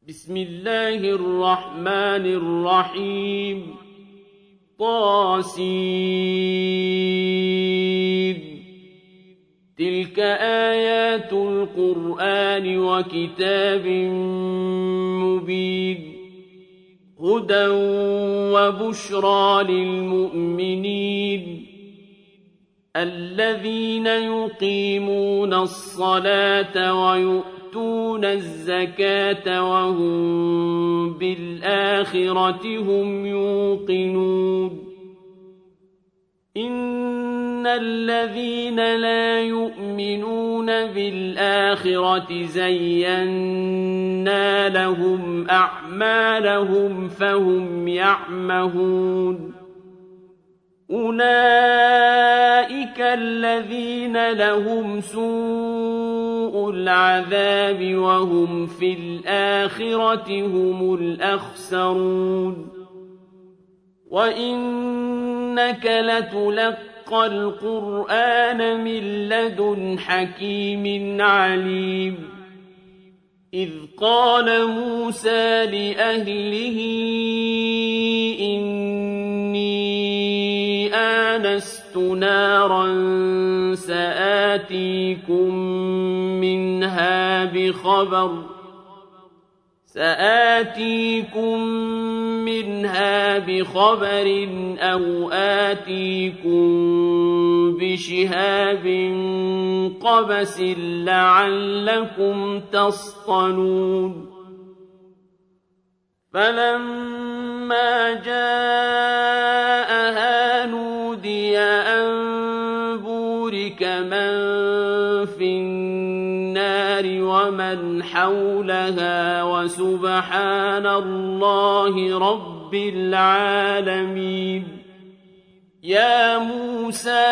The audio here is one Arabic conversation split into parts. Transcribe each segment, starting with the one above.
بسم الله الرحمن الرحيم طاسين تلك آيات القرآن وكتاب مبين هدى وبشرى للمؤمنين الذين يقيمون الصلاة ويؤتون الزكاة وهم بالآخرة هم يوقنون إن الذين لا يؤمنون بالآخرة زينا لهم أعمالهم فهم يعمهون أولئك الذين لهم سوء العذاب وهم في الآخرة هم الأخسرون وإنك لتلقى القرآن من لدن حكيم عليم إذ قال موسى لأهله إني آنست نارا سآتيكم منها بخبر أو آتيكم بشهاب قبس لعلكم تصطلون فلما جاءها نودي أن بورك من في النار ومن حولها وسبحان الله رب العالمين يا موسى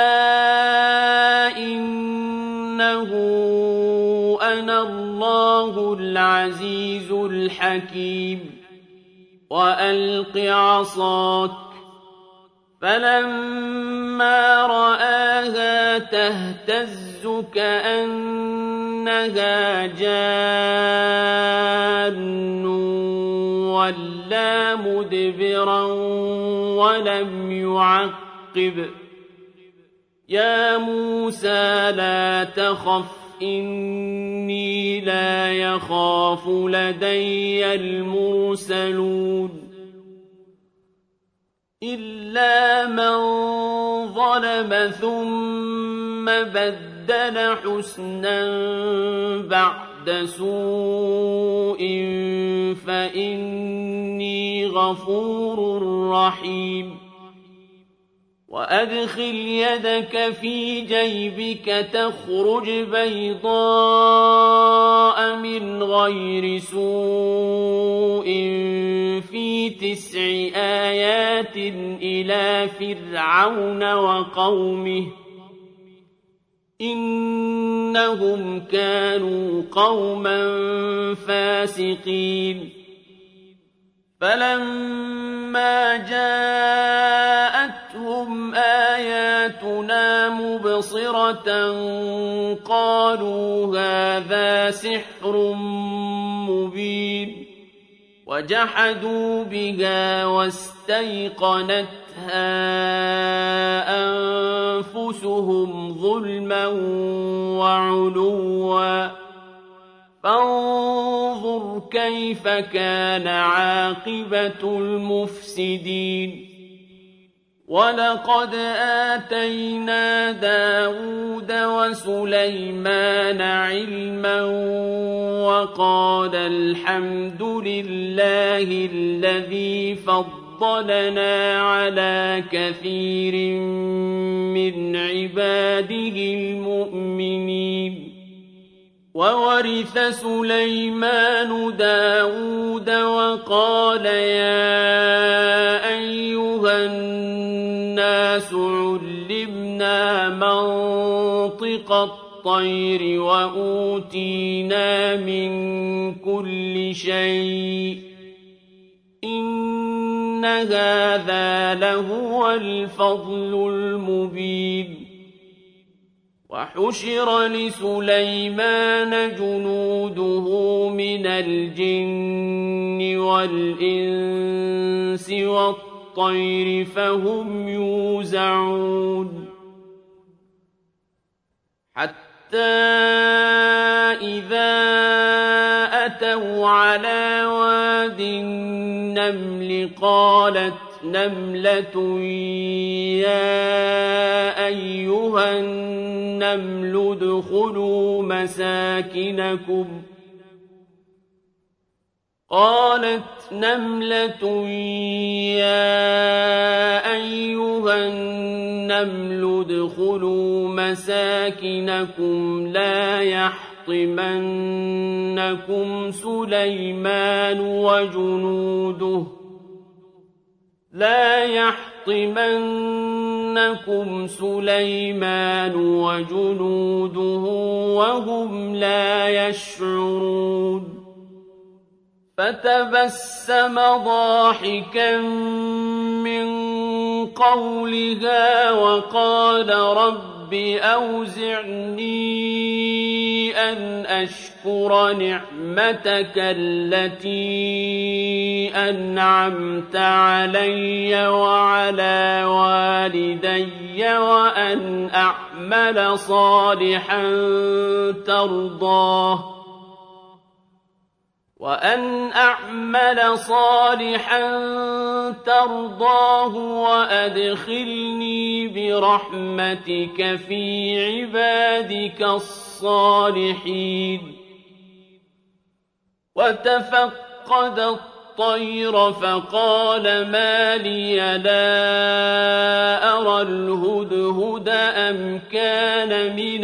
إنه أنا الله العزيز الحكيم وألق عصاك فلما رآها تهتز كأنها جان ولا مدبرا ولم يعقب يا موسى لا تخف إني لا يخاف لدي المرسلون إلا من ظلم ثم بدل حسنا بعد سوء فإني غفور رحيم وأدخل يدك في جيبك تخرج بيضاء من غير سوء في 9 آيات إلى فرعون وقومه إنهم كانوا قوما فاسقين فلما جاءتهم آياتنا مبصرة قالوا هذا سحر مبين وجحدوا بها واستيقنتها أنفسهم ظلما وعلوا فانظر كيف كان عاقبة المفسدين ولقد آتينا داود وسليمان علما وقال الحمد لله الذي فضلنا على كثير من عباده المؤمنين وورث سليمان داود وقال يا أيها الناس علمنا منطق الطير وأوتينا من كل شيء إن هذا لهو الفضل المبين وحشر لسليمان جنوده من الجن والإنس والطير فهم يوزعون حتى إذا أتوا على واد النمل قالت نملة يا أيها النمل ادخلوا مساكنكم لا يحطمنكم سليمان وجنوده وهم لا يشعرون فتبسم ضاحكا من قولها وقال رب أوزعني أن أشكر نعمتك التي أنعمت علي وعلى والدي وأن أعمل صالحا ترضاه وأدخلني برحمتك في عبادك الصالحين وتفقد الطير فقال ما لي لا أرى الهدهد أم كان من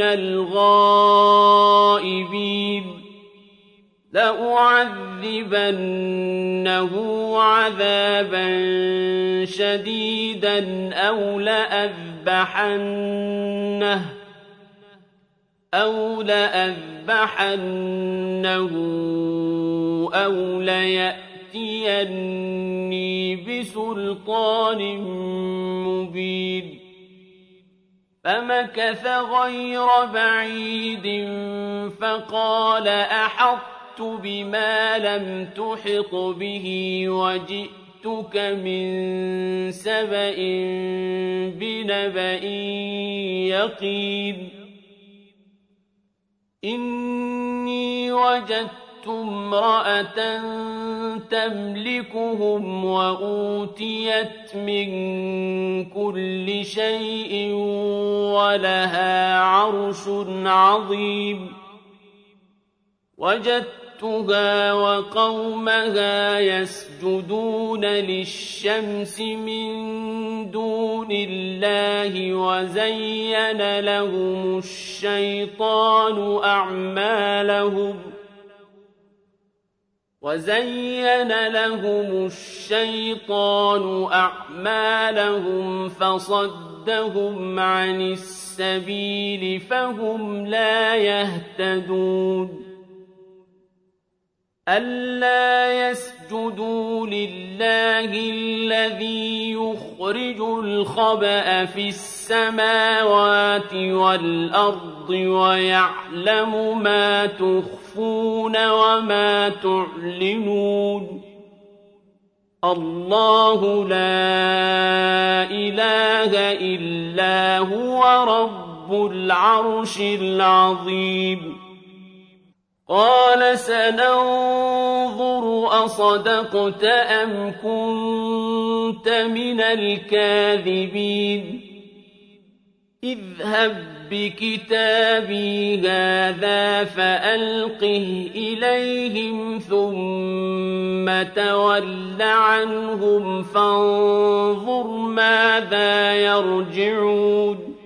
الغائبين لأعذبنه عذابا شديدا أو لأذبحنه أو ليأتيني بسلطان مبين فمكث غير بعيد فقال أحطت بما لم تحط به وجئتك من سبأ بنبأ يقين إني وجدت امرأة تملكهم وأوتيت من كل شيء ولها عرش عظيم وجدتها وقومها يسجدون للشمس من دون الله وزين لهم الشيطان أعمالهم فصدهم عن السبيل فهم لا يهتدون ألا يسجدوا لله الذي يخرج الخبأ في السماوات والأرض ويعلم ما تخفون وما تعلنون الله لا إله إلا هو رب العرش العظيم قال سننظر أصدقت أم كنت من الكاذبين اذهب بكتابي هذا فألقه إليهم ثم تول عنهم فانظر ماذا يرجعون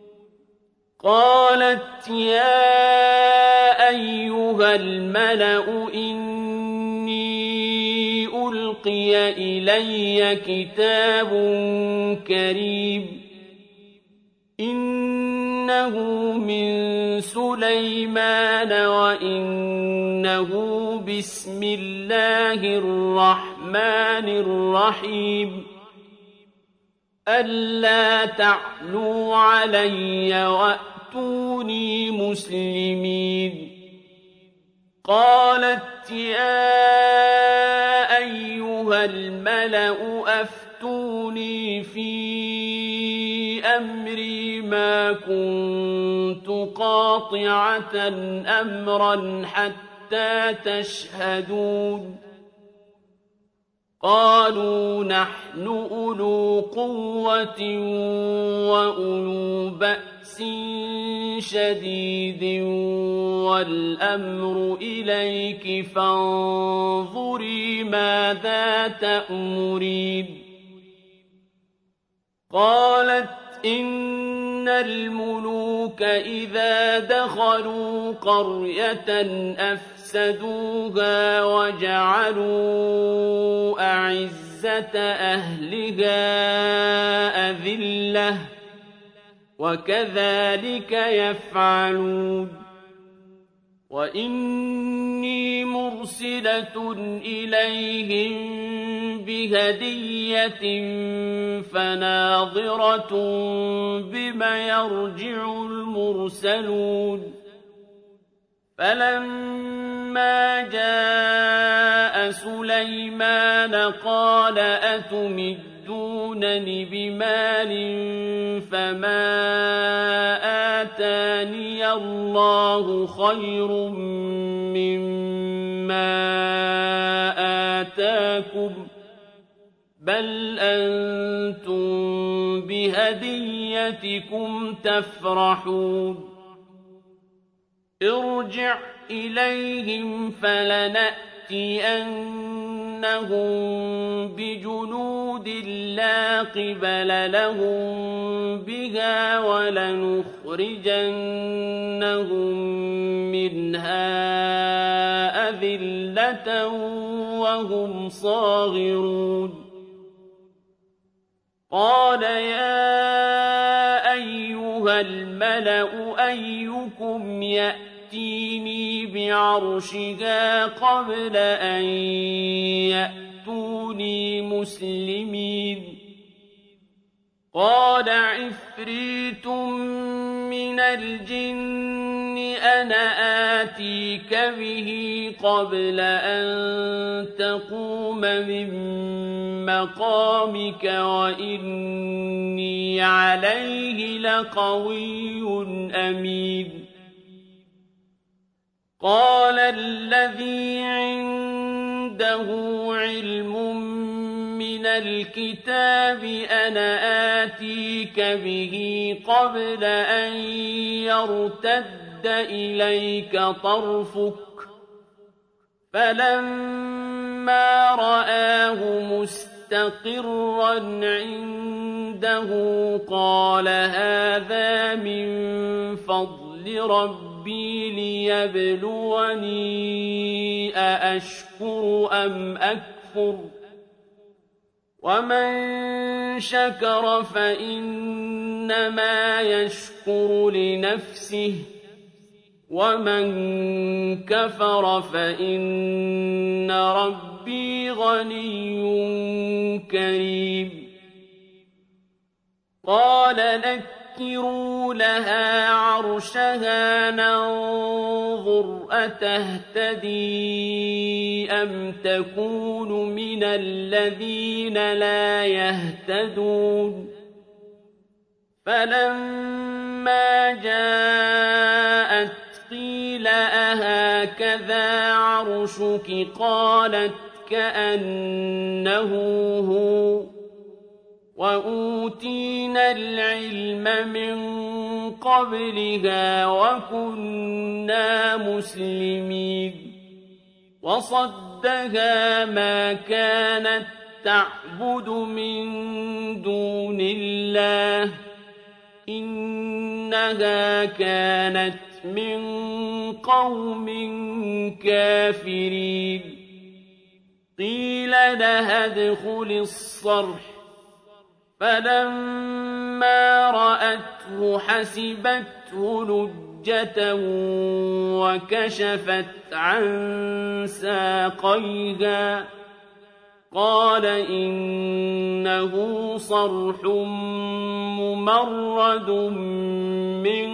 قالت يا أيها الملأ إني ألقي إلي كتاب كريم إنه من سليمان وإنه بسم الله الرحمن الرحيم ألا تعلوا علي وأتوني مسلمين قالت يا أيها الملأ أفتوني في أمري ما كنت قاطعة أمرا حتى تشهدون قالوا نحن أولو قوة وأولو بأس شديد والأمر إليك فانظري ماذا تأمرين قالت إن الملوك إذا دخلوا قرية أفسدوها وجعلوا أعزة أهلها أذلة وكذلك يفعلون وإني مرسلة إليهم بهدية فناظرة بما يرجع المرسلون فلما جاء سليمان قال أتمدونني بمال فما آتاني الله خير مما آتاكم بل أنتم بهديتكم تفرحون ارجع إليهم فلنأتينهم بجنود لا قبل لهم بها ولنخرجنهم منها أذلة وهم صاغرون قال يا أيها الملأ أيكم يأتيني بعرشها قبل أن يأتوني مسلمين قال عفريت من الجن أنا آتيك به قبل أن تقوم من مقامك وإني عليه لقوي أمين قال الذي عنده علم من الكتاب أنا آتيك به قبل أن يرتد إليك طرفك فلما رآه مستقرا عنده قال هذا من فضل ربي ليبلوني أأشكر أم أكفر ومن شكر فإنما يشكر لنفسه ومن كفر فإن ربي غني كريم قال نكروا لها عرشها ننظر أتهتدي أم تكون من الذين لا يهتدون فلما جاءت قيل أهكذا عرشك قالت كأنه هو وأوتينا العلم من قبلها وكنا مسلمين وصدها ما كانت تعبد من دون الله إنها كانت من قوم كافرين قيل لها ادخل الصرح فلما رأته حسبته لجة وكشفت عن ساقيها قال إنه صرح ممرد من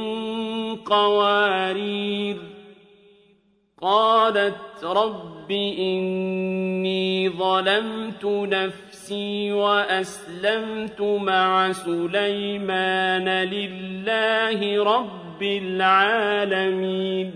قوارير قالت رب إني ظلمت نفسي وأسلمت مع سليمان لله رب العالمين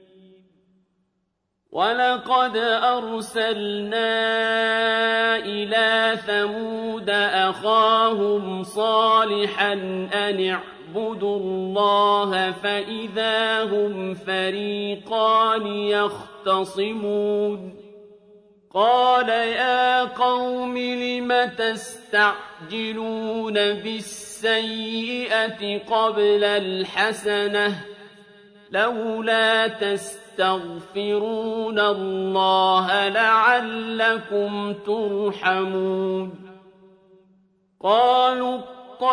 ولقد أرسلنا إلى ثمود أخاهم صالحا أن اعبدوا الله فإذا هم فريقان يختصمون قال يا قوم لم تستعجلون بالسيئة قبل الحسنة لولا تستغفرون الله لعلكم ترحمون قالوا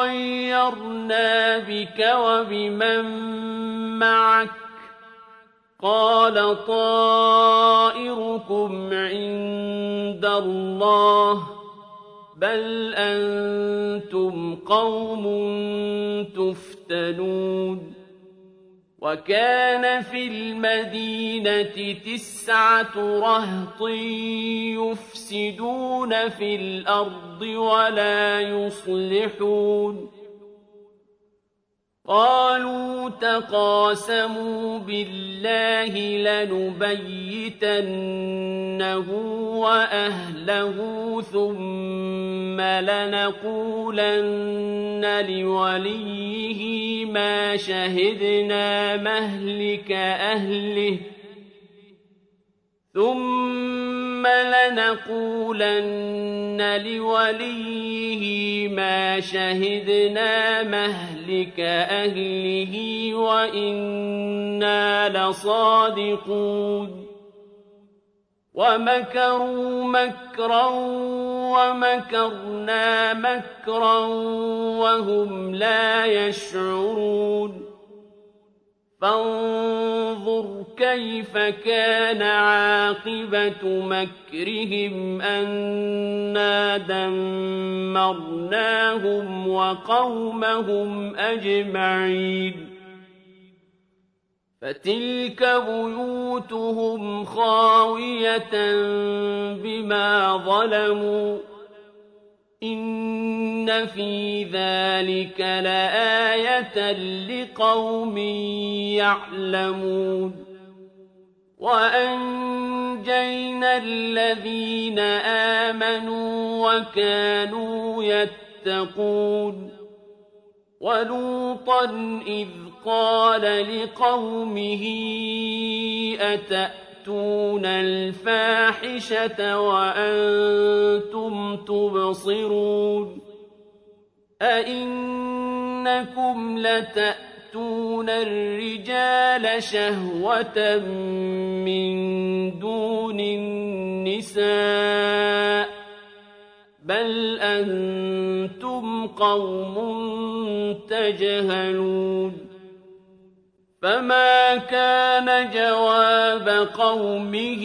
طيرنا بك وبمن معك قال طائركم عند الله بل أنتم قوم تفتنون وكان في المدينة 9 رهط يفسدون في الأرض ولا يصلحون قالوا تقاسموا بالله لنبيتنه وأهله ثم لنقولن لوليه ما شهدنا مهلك أهله وإنا لصادقون ومكروا مكرا ومكرنا مكرا وهم لا يشعرون فانظر كيف كان عاقبة مكرهم أنا دمرناهم وقومهم أجمعين فتلك بيوتهم خاوية بما ظلموا إن في ذلك لآية لقوم يعلمون وأنجينا الذين آمنوا وكانوا يتقون ولوطا إذ قال لقومه أتأتون الفاحشة وأنتم تبصرون أئنكم لتأتون الرجال شهوة من دون النساء بل أنتم قوم تجهلون فما كان جواب قومه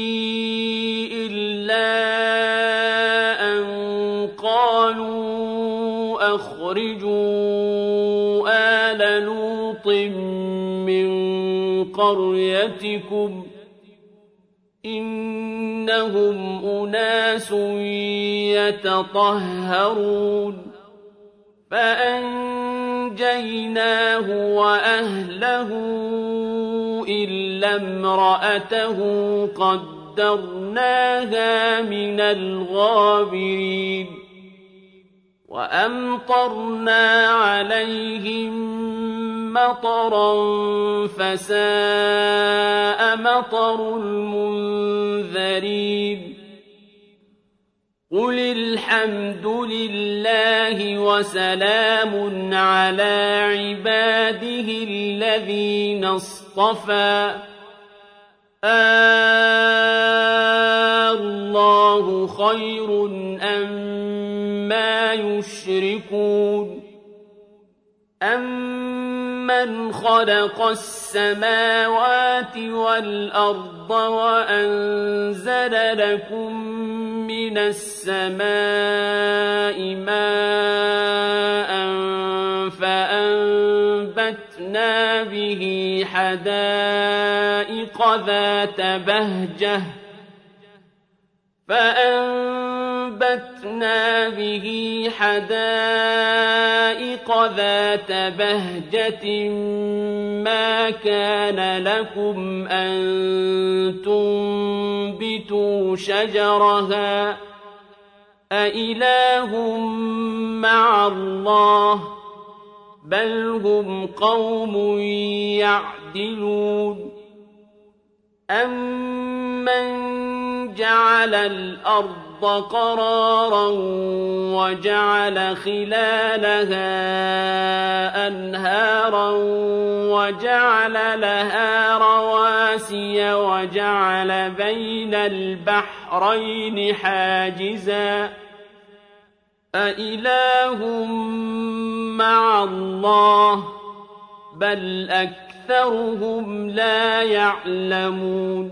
إلا أن قالوا أخرجوا آل لوط من قريتكم إنهم أناس يتطهرون فأنجيناه وأهله إلا امرأته قدرناها من الغابرين وأمطرنا عليهم مطرا فساء مطر المنذرين قل الحمد لله وسلام على عباده الذين اصطفى الله خير أما يشركون أمن خلق السماوات والأرض وأنزل لكم من السماء ماء فأنبتنا به حدائق ذات بهجة فَأَنبَتْنَا بِهِ حَدَائِقَ ذَاتَ بَهْجَةٍ مَّا كَانَ لَكُمْ أَن تُنبِتُوا شَجَرَهَا أَإِلَٰهٌ مَّعَ اللَّهِ ۚ بَلْ هُمْ قَوْمٌ يَعْدِلُونَ أَمَّن جَعَلَ الْأَرْضَ قَرَارًا وَجَعَلَ خِلَالَهَا أَنْهَارًا وَجَعَلَ لَهَا رَوَاسِيَ وَجَعَلَ بَيْنَ الْبَحْرَيْنِ حَاجِزًا أَإِلَٰهٌ مَّعَ اللَّهِ ۚ بَلْ أَكْثَرُهُمْ لَا يَعْلَمُونَ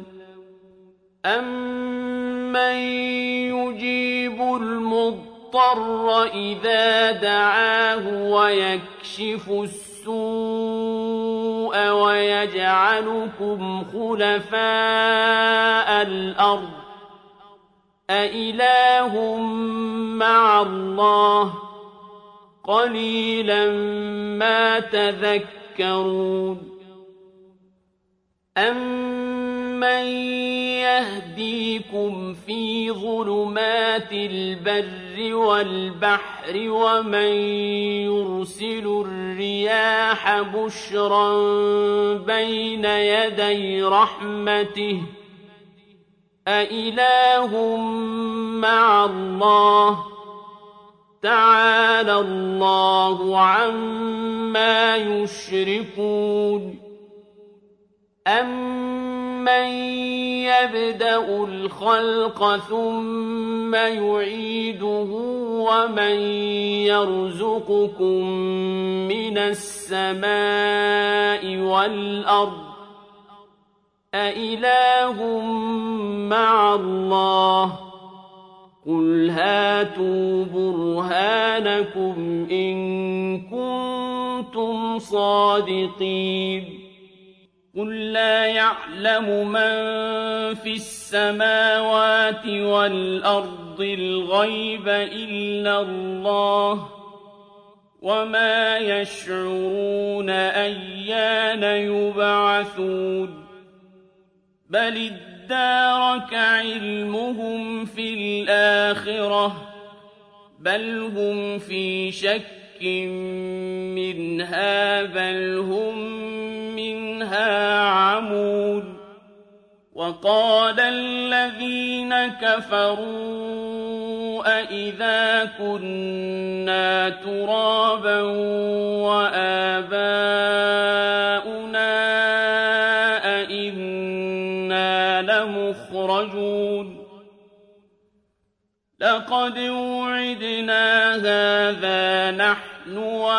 أَمَّن يُجِيبُ الْمُضْطَرَّ إِذَا دَعَاهُ وَيَكْشِفُ السُّوءَ وَيَجْعَلُكُمْ خُلَفَاءَ الْأَرْضِ أَإِلَٰهٌ مَّعَ اللَّهِ ۚ قَلِيلًا مَّا تَذَكَّرُونَ أَمَّن يَهْدِيكُمْ فِي ظُلُمَاتِ الْبَرِّ وَالْبَحْرِ وَمَن يُرْسِلُ الرِّيَاحَ بُشْرًا بَيْنَ يَدَيْ رَحْمَتِهِ أَإِلَٰهٌ مَّعَ اللَّهِ ۚ تَعَالَى اللَّهُ عَمَّا يُشْرِكُونَ أَمَّن يَبْدَأُ الْخَلْقَ ثُمَّ يُعِيدُهُ وَمَن يَرْزُقُكُم مِّنَ السَّمَاءِ وَالْأَرْضِ أَإِلَٰهٌ مَّعَ اللَّهِ ۚ قُلْ هَاتُوا بُرْهَانَكُمْ إِن كُنتُمْ صَادِقِينَ قُل لَّا يَعْلَمُ مَن فِي السَّمَاوَاتِ وَالْأَرْضِ الْغَيْبَ إِلَّا اللَّهُ ۚ وَمَا يَشْعُرُونَ أَيَّانَ يُبْعَثُونَ بَلِ ادَّارَكَ عِلْمُهُمْ فِي الْآخِرَةِ ۚ بَلْ هُمْ فِي شَكٍّ مِّنْهَا بَلْ هُم مِّنْهَا عَمُونَ وَقَالَ الَّذِينَ كَفَرُوا أَإِذَا كُنَّا تُرَابًا وَآبَاؤُنَا أَإِنَّا لَمُخْرَجُونَ لَقَدْ وُعِدْنَا هَٰذَا نَحْنُ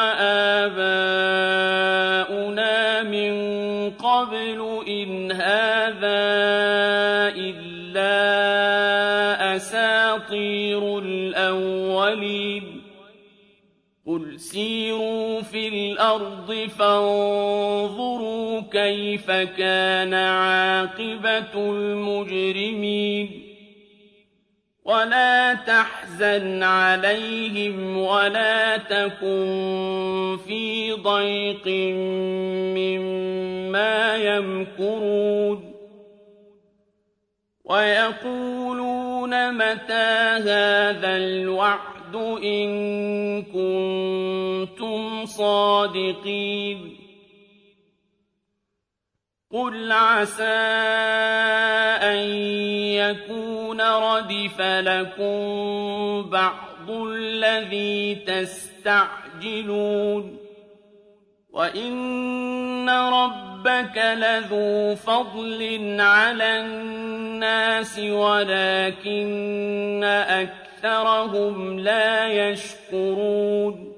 وَآبَاؤُنَا مِن قَبْلُ إِنْ هَٰذَا إِلَّا أَسَاطِيرُ الْأَوَّلِينَ قُلْ سِيرُوا فِي الْأَرْضِ فَانظُرُوا كَيْفَ كَانَ عَاقِبَةُ الْمُجْرِمِينَ وَلَا تَحْزَنْ عَلَيْهِمْ وَلَا تَكُن فِي ضَيْقٍ مِّمَّا يَمْكُرُونَ وَيَقُولُونَ مَتَىٰ هَٰذَا الْوَعْدُ إِن كُنتُمْ صَادِقِينَ قُلْ عَسَىٰ أَن يَكُونَ رَدِفَ لَكُم بَعْضُ الَّذِي تَسْتَعْجِلُونَ وَإِنَّ رَبَّكَ لَذُو فَضْلٍ عَلَى النَّاسِ وَلَٰكِنَّ أَكْثَرَهُمْ لَا يَشْكُرُونَ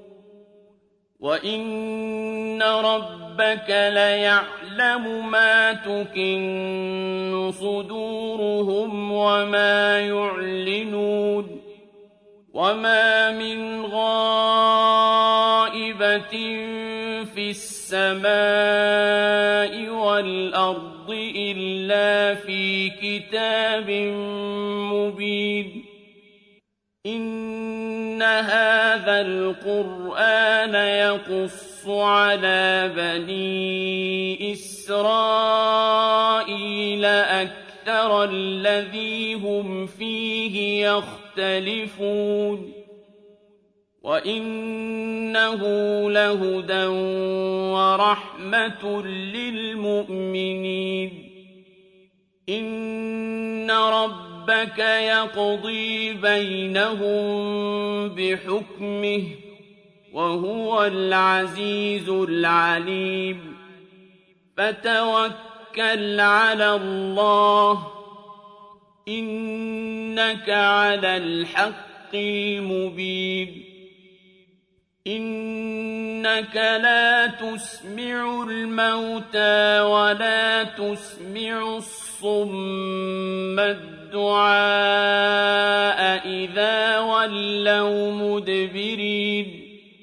وَإِنَّ رَبَّكَ لَيَعْلَمُ مَا تُكِنُّ صُدُورُهُمْ وَمَا يُعْلِنُونَ وَمَا مِنْ غَائِبَةٍ فِي السَّمَاءِ وَالْأَرْضِ إِلَّا فِي كِتَابٍ مُّبِينٍ إِنَّ هَٰذَا الْقُرْآنَ يَقُصُّ عَلَىٰ بَنِي إِسْرَائِيلَ أَكْثَرَ الَّذِي هُمْ فِيهِ يَخْتَلِفُونَ وَإِنَّهُ لَهُدًى وَرَحْمَةٌ لِّلْمُؤْمِنِينَ إِنَّ رَبَّكَ يَقْضِي بَيْنَهُم بِحُكْمِهِ ۚ وَهُوَ الْعَزِيزُ الْعَلِيمُ فَتَوَكَّلْ عَلَى اللَّهِ ۖ إِنَّكَ عَلَى الْحَقِّ الْمُبِينِ إِنَّكَ لَا تُسْمِعُ الْمَوْتَىٰ وَلَا تُسْمِعُ الصُّمَّ الدُّعَاءَ إِذَا وَلَّوْا مُدْبِرِينَ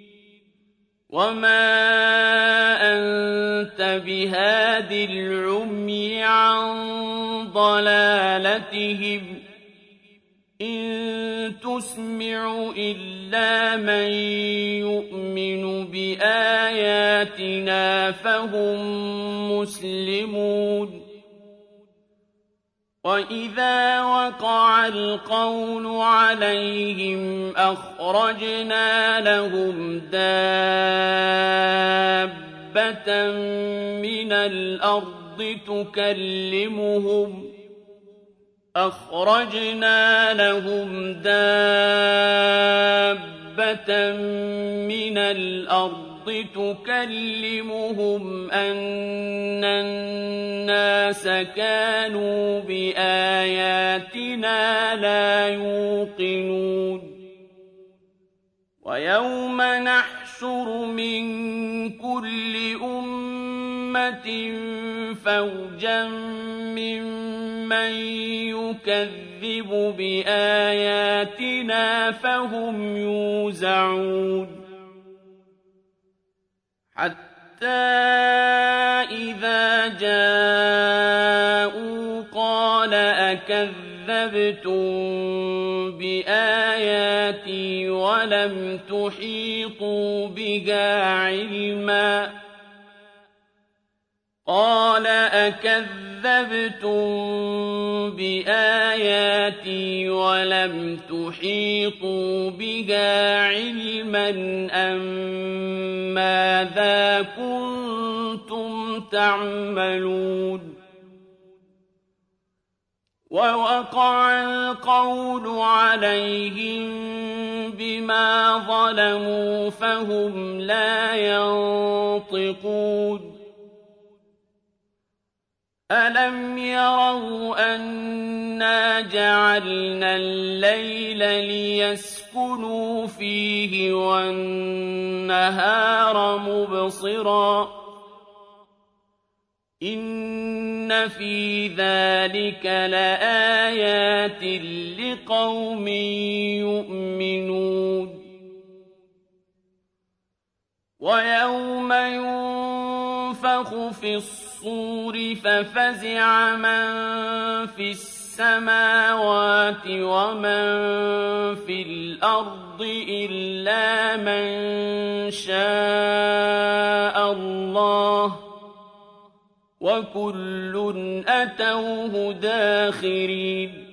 وَمَا أَنتَ بِهَادِ الْعُمْيِ عَن ضَلَالَتِهِمْ ۖ إِن تُسْمِعُ إِلَّا مَن يُؤْمِنُ بِآيَاتِنَا فَهُم مُّسْلِمُونَ وَإِذَا وَقَعَ الْقَوْلُ عَلَيْهِمْ أَخْرَجْنَا لَهُمْ دَابَّةً مِّنَ الْأَرْضِ تُكَلِّمُهُمْ أَنَّ النَّاسَ كَانُوا بِآيَاتِنَا لَا يُوقِنُونَ وَيَوْمَ نَحْشُرُ مِن كُلِّ أُمَّةٍ فَوْجًا مِّمَّن يُكَذِّبُ بِآيَاتِنَا فَهُمْ يُوزَعُونَ حَتَّىٰ إِذَا جَاءُوا قَالَ أَكَذَّبْتُم بِآيَاتِي وَلَمْ تُحِيطُوا بِهَا عِلْمًا أَم مَّاذَا كُنتُمْ تَعْمَلُونَ وَوَقَعَ الْقَوْلُ عَلَيْهِم بِمَا ظَلَمُوا فَهُمْ لَا يَنطِقُونَ أَلَمْ يَرَوْا أَنَّا جَعَلْنَا اللَّيْلَ لِيَسْكُنُوا فِيهِ وَالنَّهَارَ مُبْصِرًا ۚ إِنَّ فِي ذَٰلِكَ لَآيَاتٍ لِّقَوْمٍ يُؤْمِنُونَ وَيَوْمَ يُنفَخُ فِي الصُّورِ فَفَزِعَ مَن فِي السَّمَاوَاتِ وَمَن فِي الْأَرْضِ إِلَّا مَن شَاءَ اللَّهُ ۖ وَكُلٌّ أَتَوْهُ دَاخِرِينَ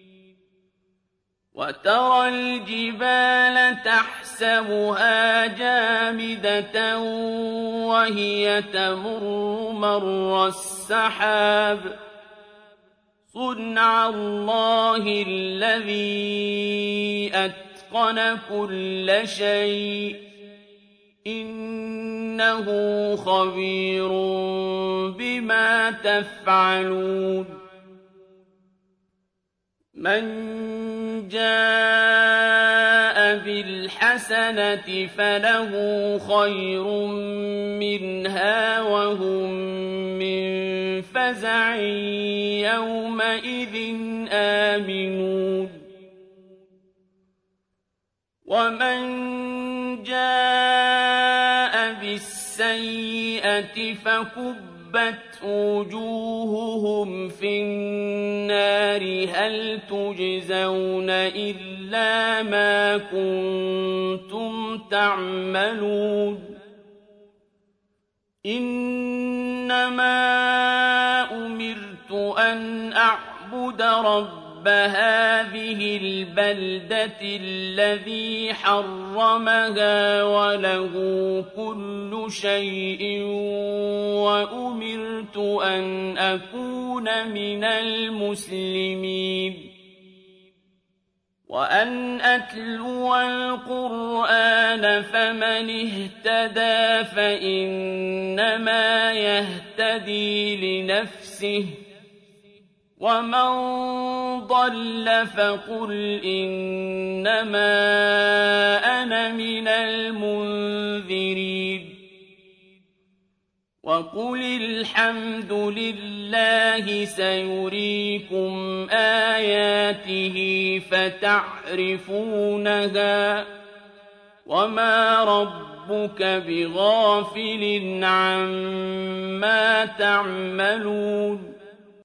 وَتَرَى الْجِبَالَ تَحْسَبُهَا جَامِدَةً وَهِيَ تَمُرُّ مَرَّ السَّحَابِ ۚ صُنْعَ اللَّهِ الَّذِي أَتْقَنَ كُلَّ شَيْءٍ ۚ إِنَّهُ خَبِيرٌ بِمَا تَفْعَلُونَ مَن جَاءَ بِالْحَسَنَةِ فَلَهُ خَيْرٌ مِّنْهَا وَهُم مِّن فَزَعٍ يَوْمَئِذٍ آمِنُونَ وَمَن جَاءَ بِالسَّيِّئَةِ فَكُبَّتْ وجوههم في النار هل تجزون إلا ما كنتم تعملون إنما أمرت أن أعبد رب هذه البلدة الذي حرمها وله كل شيء وأمرت أن أكون من المسلمين وأن أتلو القرآن فمن اهتدى فإنما يهتدي لنفسه ومن ضل فقل إنما أنا من المنذرين وقل الحمد لله سيريكم آياته فتعرفونها وما ربك بغافل عما تعملون